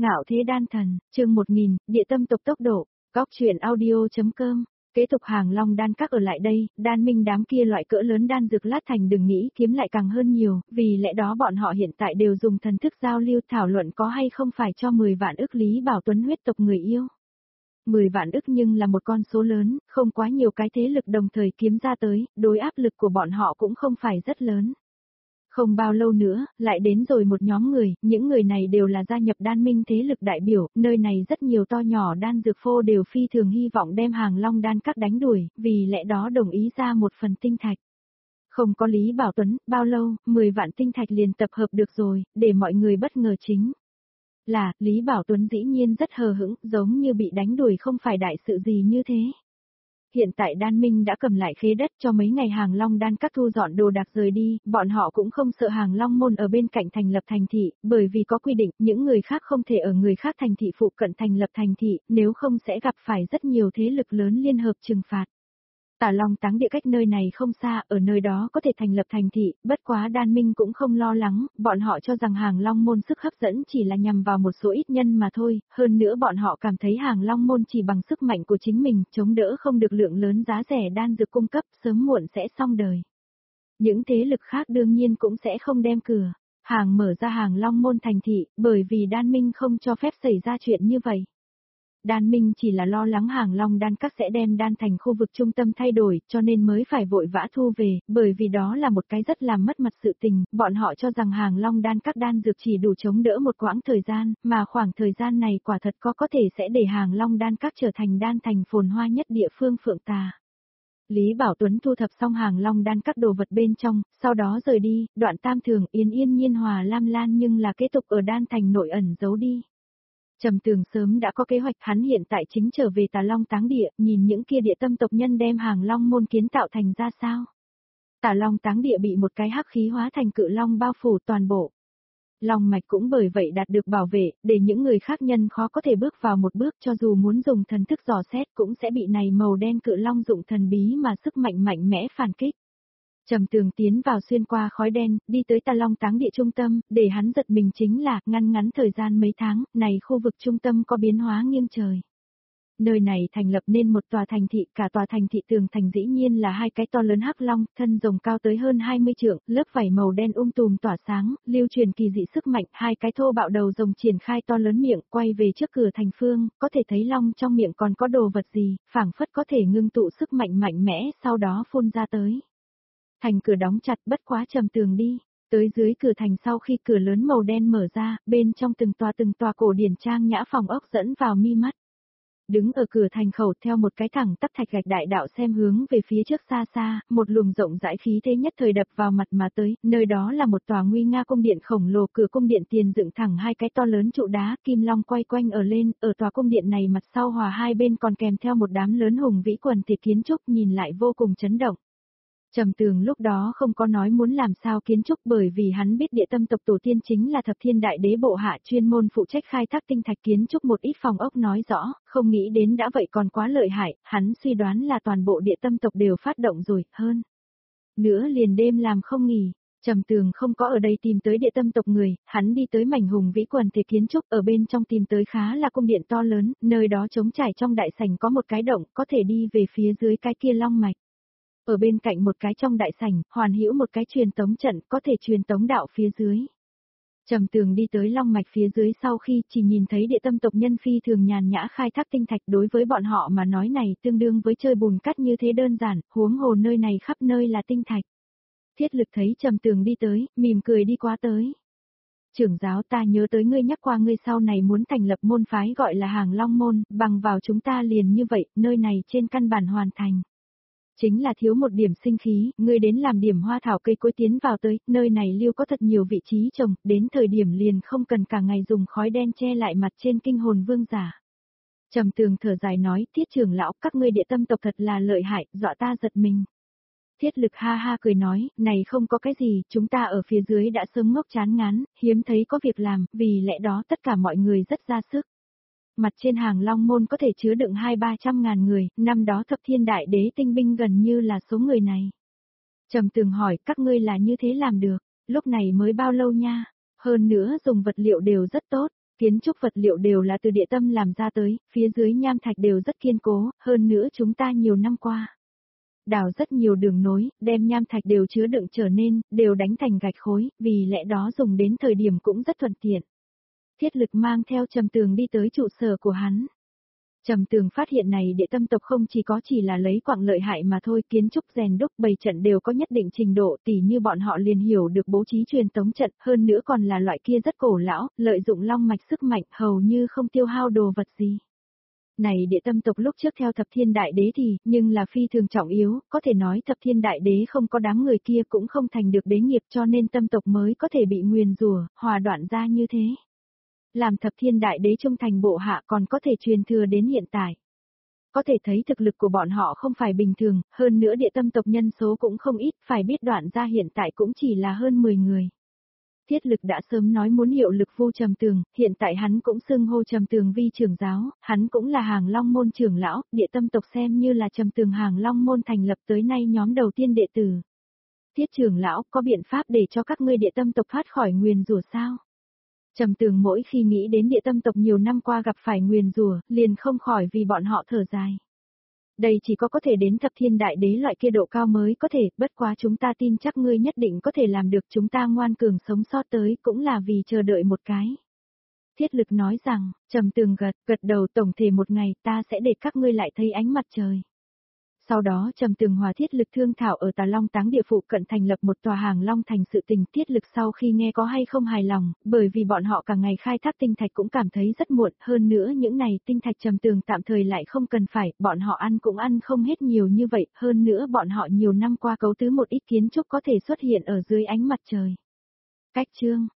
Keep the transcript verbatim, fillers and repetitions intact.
Ngạo thế đan thần, chương một nghìn, địa tâm tộc tốc độ, góc truyện audio.com. Kế tục hàng long đan các ở lại đây, đan minh đám kia loại cỡ lớn đan dược lát thành đừng nghĩ kiếm lại càng hơn nhiều, vì lẽ đó bọn họ hiện tại đều dùng thần thức giao lưu thảo luận có hay không phải cho mười vạn ức Lý Bảo Tuấn huyết tộc người yêu. mười vạn ức nhưng là một con số lớn, không quá nhiều cái thế lực đồng thời kiếm ra tới, đối áp lực của bọn họ cũng không phải rất lớn. Không bao lâu nữa, lại đến rồi một nhóm người, những người này đều là gia nhập đan minh thế lực đại biểu, nơi này rất nhiều to nhỏ đan dược phô đều phi thường hy vọng đem hàng long đan các đánh đuổi, vì lẽ đó đồng ý ra một phần tinh thạch. Không có Lý Bảo Tuấn, bao lâu, mười vạn tinh thạch liền tập hợp được rồi, để mọi người bất ngờ chính là, Lý Bảo Tuấn dĩ nhiên rất hờ hững, giống như bị đánh đuổi không phải đại sự gì như thế. Hiện tại đan minh đã cầm lại khế đất cho mấy ngày hàng long đan các thu dọn đồ đạc rời đi, bọn họ cũng không sợ hàng long môn ở bên cạnh thành lập thành thị, bởi vì có quy định, những người khác không thể ở người khác thành thị phụ cận thành lập thành thị, nếu không sẽ gặp phải rất nhiều thế lực lớn liên hợp trừng phạt. Tả Long Táng địa cách nơi này không xa, ở nơi đó có thể thành lập thành thị, bất quá đan minh cũng không lo lắng, bọn họ cho rằng hàng long môn sức hấp dẫn chỉ là nhằm vào một số ít nhân mà thôi, hơn nữa bọn họ cảm thấy hàng long môn chỉ bằng sức mạnh của chính mình, chống đỡ không được lượng lớn giá rẻ đan dược cung cấp, sớm muộn sẽ xong đời. Những thế lực khác đương nhiên cũng sẽ không đem cửa hàng mở ra hàng long môn thành thị, bởi vì đan minh không cho phép xảy ra chuyện như vậy. Đan minh chỉ là lo lắng hàng long đan các sẽ đem đan thành khu vực trung tâm thay đổi, cho nên mới phải vội vã thu về, bởi vì đó là một cái rất làm mất mặt sự tình, bọn họ cho rằng hàng long đan các đan dược chỉ đủ chống đỡ một quãng thời gian, mà khoảng thời gian này quả thật có có thể sẽ để hàng long đan các trở thành đan thành phồn hoa nhất địa phương Phượng Tà. Lý Bảo Tuấn thu thập xong hàng long đan các đồ vật bên trong, sau đó rời đi, Đoạn Tam Thường yên yên nhiên hòa lam lan nhưng là kế tục ở đan thành nội ẩn giấu đi. Trầm Tường sớm đã có kế hoạch, hắn hiện tại chính trở về Tà Long Táng địa, nhìn những kia địa tâm tộc nhân đem hàng long môn kiến tạo thành ra sao. Tà Long Táng địa bị một cái hắc khí hóa thành cự long bao phủ toàn bộ. Long mạch cũng bởi vậy đạt được bảo vệ, để những người khác nhân khó có thể bước vào một bước, cho dù muốn dùng thần thức dò xét cũng sẽ bị này màu đen cự long dụng thần bí mà sức mạnh mạnh mẽ phản kích. Trầm Tường tiến vào xuyên qua khói đen, đi tới Tà Long Táng địa trung tâm, để hắn giật mình chính là, ngăn ngắn thời gian mấy tháng, này khu vực trung tâm có biến hóa nghiêng trời. Nơi này thành lập nên một tòa thành thị, cả tòa thành thị tường thành dĩ nhiên là hai cái to lớn hắc long, thân rồng cao tới hơn hai mươi trượng, lớp vảy màu đen um tùm tỏa sáng, lưu truyền kỳ dị sức mạnh, hai cái thô bạo đầu rồng triển khai to lớn miệng, quay về trước cửa thành phương, có thể thấy long trong miệng còn có đồ vật gì, phảng phất có thể ngưng tụ sức mạnh mạnh mẽ, sau đó phun ra tới. Thành cửa đóng chặt, bất quá Trầm Tường đi tới dưới cửa thành, sau khi cửa lớn màu đen mở ra, bên trong từng tòa từng tòa cổ điển trang nhã phòng ốc dẫn vào mi mắt. Đứng ở cửa thành khẩu theo một cái thẳng tắp thạch gạch đại đạo xem hướng về phía trước xa xa, một luồng rộng rãi khí thế nhất thời đập vào mặt mà tới, nơi đó là một tòa nguy nga cung điện khổng lồ, cửa cung điện tiền dựng thẳng hai cái to lớn trụ đá, kim long quay quanh ở lên, ở tòa cung điện này mặt sau hòa hai bên còn kèm theo một đám lớn hùng vĩ quần thể kiến trúc, nhìn lại vô cùng chấn động. Trầm Tường lúc đó không có nói muốn làm sao kiến trúc, bởi vì hắn biết địa tâm tộc tổ tiên chính là Thập Thiên Đại Đế bộ hạ chuyên môn phụ trách khai thác tinh thạch kiến trúc một ít phòng ốc, nói rõ, không nghĩ đến đã vậy còn quá lợi hại, hắn suy đoán là toàn bộ địa tâm tộc đều phát động rồi, hơn nữa liền đêm làm không nghỉ. Trầm Tường không có ở đây tìm tới địa tâm tộc người, hắn đi tới mảnh hùng vĩ quần thể kiến trúc, ở bên trong tìm tới khá là cung điện to lớn, nơi đó trống trải trong đại sảnh có một cái động, có thể đi về phía dưới cái kia long mạch. Ở bên cạnh một cái trong đại sảnh, hoàn hữu một cái truyền tống trận, có thể truyền tống đạo phía dưới. Trầm Tường đi tới long mạch phía dưới sau khi chỉ nhìn thấy địa tâm tộc nhân phi thường nhàn nhã khai thác tinh thạch, đối với bọn họ mà nói này tương đương với chơi bùn cát như thế đơn giản, huống hồ nơi này khắp nơi là tinh thạch. Thiết Lực thấy Trầm Tường đi tới, mỉm cười đi qua tới. Trưởng giáo, ta nhớ tới ngươi nhắc qua ngươi sau này muốn thành lập môn phái gọi là hàng long môn, bằng vào chúng ta liền như vậy, nơi này trên căn bản hoàn thành. Chính là thiếu một điểm sinh khí, ngươi đến làm điểm hoa thảo cây cối tiến vào tới, nơi này lưu có thật nhiều vị trí trồng, đến thời điểm liền không cần cả ngày dùng khói đen che lại mặt trên kinh hồn vương giả. Trầm Tường thở dài nói, Thiết trưởng lão, các ngươi địa tâm tộc thật là lợi hại, dọa ta giật mình. Thiết Lực ha ha cười nói, này không có cái gì, chúng ta ở phía dưới đã sớm ngốc chán ngán, hiếm thấy có việc làm, vì lẽ đó tất cả mọi người rất ra sức. Mặt trên hàng long môn có thể chứa đựng hai ba trăm ngàn người, năm đó Thập Thiên Đại Đế tinh binh gần như là số người này. Trầm Tường hỏi, các ngươi là như thế làm được, lúc này mới bao lâu nha, hơn nữa dùng vật liệu đều rất tốt, Kiến trúc vật liệu đều là từ địa tâm làm ra tới, phía dưới nham thạch đều rất kiên cố, hơn nữa chúng ta nhiều năm qua. Đào rất nhiều đường nối, đem nham thạch đều chứa đựng trở nên, đều đánh thành gạch khối, vì lẽ đó dùng đến thời điểm cũng rất thuận tiện. Thiết Lực mang theo Trầm Tường đi tới trụ sở của hắn. Trầm Tường phát hiện này địa tâm tộc không chỉ có chỉ là lấy quặng lợi hại mà thôi, kiến trúc rèn đúc bày trận đều có nhất định trình độ, tỉ như bọn họ liền hiểu được bố trí truyền tống trận, hơn nữa còn là loại kia rất cổ lão, lợi dụng long mạch sức mạnh, hầu như không tiêu hao đồ vật gì. Này địa tâm tộc lúc trước theo Thập Thiên Đại Đế thì, nhưng là phi thường trọng yếu, có thể nói Thập Thiên Đại Đế không có đám người kia cũng không thành được đế nghiệp cho nên tâm tộc mới có thể bị nguyền rủa, hòa đoạn ra như thế. Làm Thập Thiên Đại Đế trung thành bộ hạ còn có thể truyền thừa đến hiện tại. Có thể thấy thực lực của bọn họ không phải bình thường, hơn nữa địa tâm tộc nhân số cũng không ít, phải biết đoạn ra hiện tại cũng chỉ là hơn mười người. Thiết Lực đã sớm nói muốn hiệu lực vu Trầm Tường, hiện tại hắn cũng xưng hô Trầm Tường vi trưởng giáo, hắn cũng là Hàng Long môn trưởng lão, địa tâm tộc xem như là Trầm Tường Hàng Long môn thành lập tới nay nhóm đầu tiên đệ tử. Thiết trưởng lão, có biện pháp để cho các ngươi địa tâm tộc thoát khỏi nguyền rủa sao? Trầm Tường mỗi khi nghĩ đến địa tâm tộc nhiều năm qua gặp phải nguyền rủa, liền không khỏi vì bọn họ thở dài. Đây chỉ có có thể đến Thập Thiên Đại Đế loại kia độ cao mới có thể, bất quá chúng ta tin chắc ngươi nhất định có thể làm được, chúng ta ngoan cường sống sót tới cũng là vì chờ đợi một cái. Thiết Lực nói rằng, Trầm Tường gật, gật đầu, tổng thể một ngày ta sẽ để các ngươi lại thấy ánh mặt trời. Sau đó Trầm Tường hòa Thiết Lực thương thảo ở Tà Long Táng địa phụ cận thành lập một tòa Hàng Long thành sự tình. Thiết Lực sau khi nghe có hay không hài lòng, bởi vì bọn họ cả ngày khai thác tinh thạch cũng cảm thấy rất muộn, hơn nữa những này tinh thạch Trầm Tường tạm thời lại không cần phải, bọn họ ăn cũng ăn không hết nhiều như vậy, hơn nữa bọn họ nhiều năm qua cấu tứ một ít kiến trúc có thể xuất hiện ở dưới ánh mặt trời. Cách chương